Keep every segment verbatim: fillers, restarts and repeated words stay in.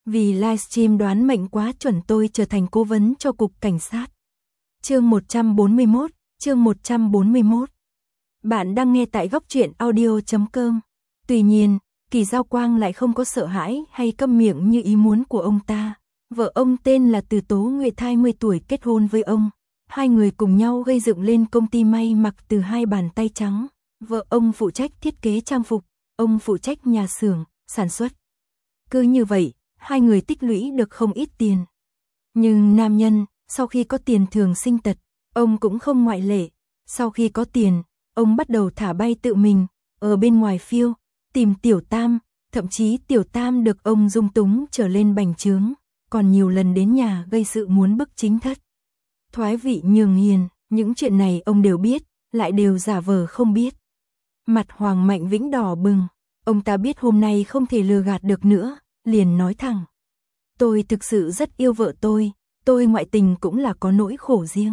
Vì livestream đoán mệnh quá chuẩn tôi trở thành cố vấn cho cục cảnh sát. Chương một trăm bốn mươi mốt, chương một trăm bốn mươi mốt. Bạn đang nghe tại góc truyện audio chấm com. Tuy nhiên, Kỳ Giao Quang lại không có sợ hãi hay câm miệng như ý muốn của ông ta. Vợ ông tên là Từ Tố Nguyệt, hai mươi tuổi, kết hôn với ông. Hai người cùng nhau gây dựng lên công ty may mặc từ hai bàn tay trắng. Vợ ông phụ trách thiết kế trang phục, ông phụ trách nhà xưởng, sản xuất. Cứ như vậy, hai người tích lũy được không ít tiền. Nhưng nam nhân, sau khi có tiền thường sinh tật, ông cũng không ngoại lệ. Sau khi có tiền, ông bắt đầu thả bay tự mình, ở bên ngoài phiêu, tìm Tiểu Tam, thậm chí Tiểu Tam được ông dung túng trở lên bành trướng, còn nhiều lần đến nhà gây sự muốn bức chính thất. Thoái vị nhường hiền, những chuyện này ông đều biết, lại đều giả vờ không biết. Mặt Hoàng Mạnh Vĩnh đỏ bừng, ông ta biết hôm nay không thể lừa gạt được nữa, liền nói thẳng. Tôi thực sự rất yêu vợ tôi, tôi ngoại tình cũng là có nỗi khổ riêng.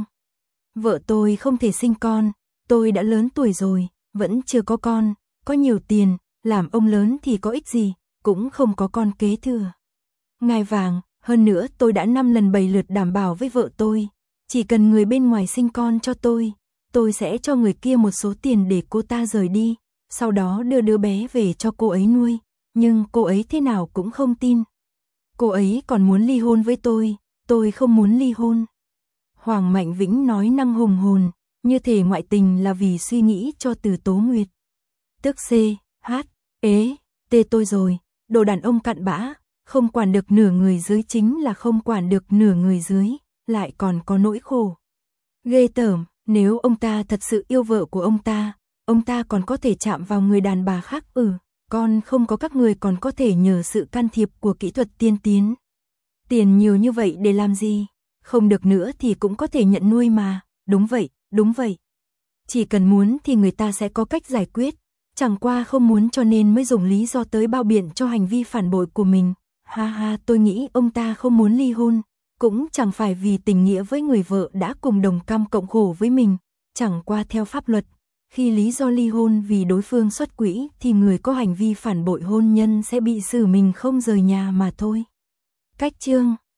Vợ tôi không thể sinh con, tôi đã lớn tuổi rồi, vẫn chưa có con, có nhiều tiền, làm ông lớn thì có ích gì, cũng không có con kế thừa. Ngai vàng, hơn nữa tôi đã năm lần bảy lượt đảm bảo với vợ tôi, chỉ cần người bên ngoài sinh con cho tôi, tôi sẽ cho người kia một số tiền để cô ta rời đi, sau đó đưa đứa bé về cho cô ấy nuôi, nhưng cô ấy thế nào cũng không tin. Cô ấy còn muốn ly hôn với tôi, tôi không muốn ly hôn. Hoàng Mạnh Vĩnh nói năng hùng hồn, như thể ngoại tình là vì suy nghĩ cho Từ Tố Nguyệt. Tức C, H, ế, tê tôi rồi, đồ đàn ông cặn bã, không quản được nửa người dưới chính là không quản được nửa người dưới, lại còn có nỗi khổ. Ghê tởm, nếu ông ta thật sự yêu vợ của ông ta, ông ta còn có thể chạm vào người đàn bà khác ừ, còn không có các người còn có thể nhờ sự can thiệp của kỹ thuật tiên tiến. Tiền nhiều như vậy để làm gì? Không được nữa thì cũng có thể nhận nuôi mà, đúng vậy, đúng vậy. Chỉ cần muốn thì người ta sẽ có cách giải quyết, chẳng qua không muốn cho nên mới dùng lý do tới bao biện cho hành vi phản bội của mình. Ha ha, tôi nghĩ ông ta không muốn ly hôn, cũng chẳng phải vì tình nghĩa với người vợ đã cùng đồng cam cộng khổ với mình, chẳng qua theo pháp luật, khi lý do ly hôn vì đối phương xuất quỹ thì người có hành vi phản bội hôn nhân sẽ bị xử mình không rời nhà mà thôi. Cách chương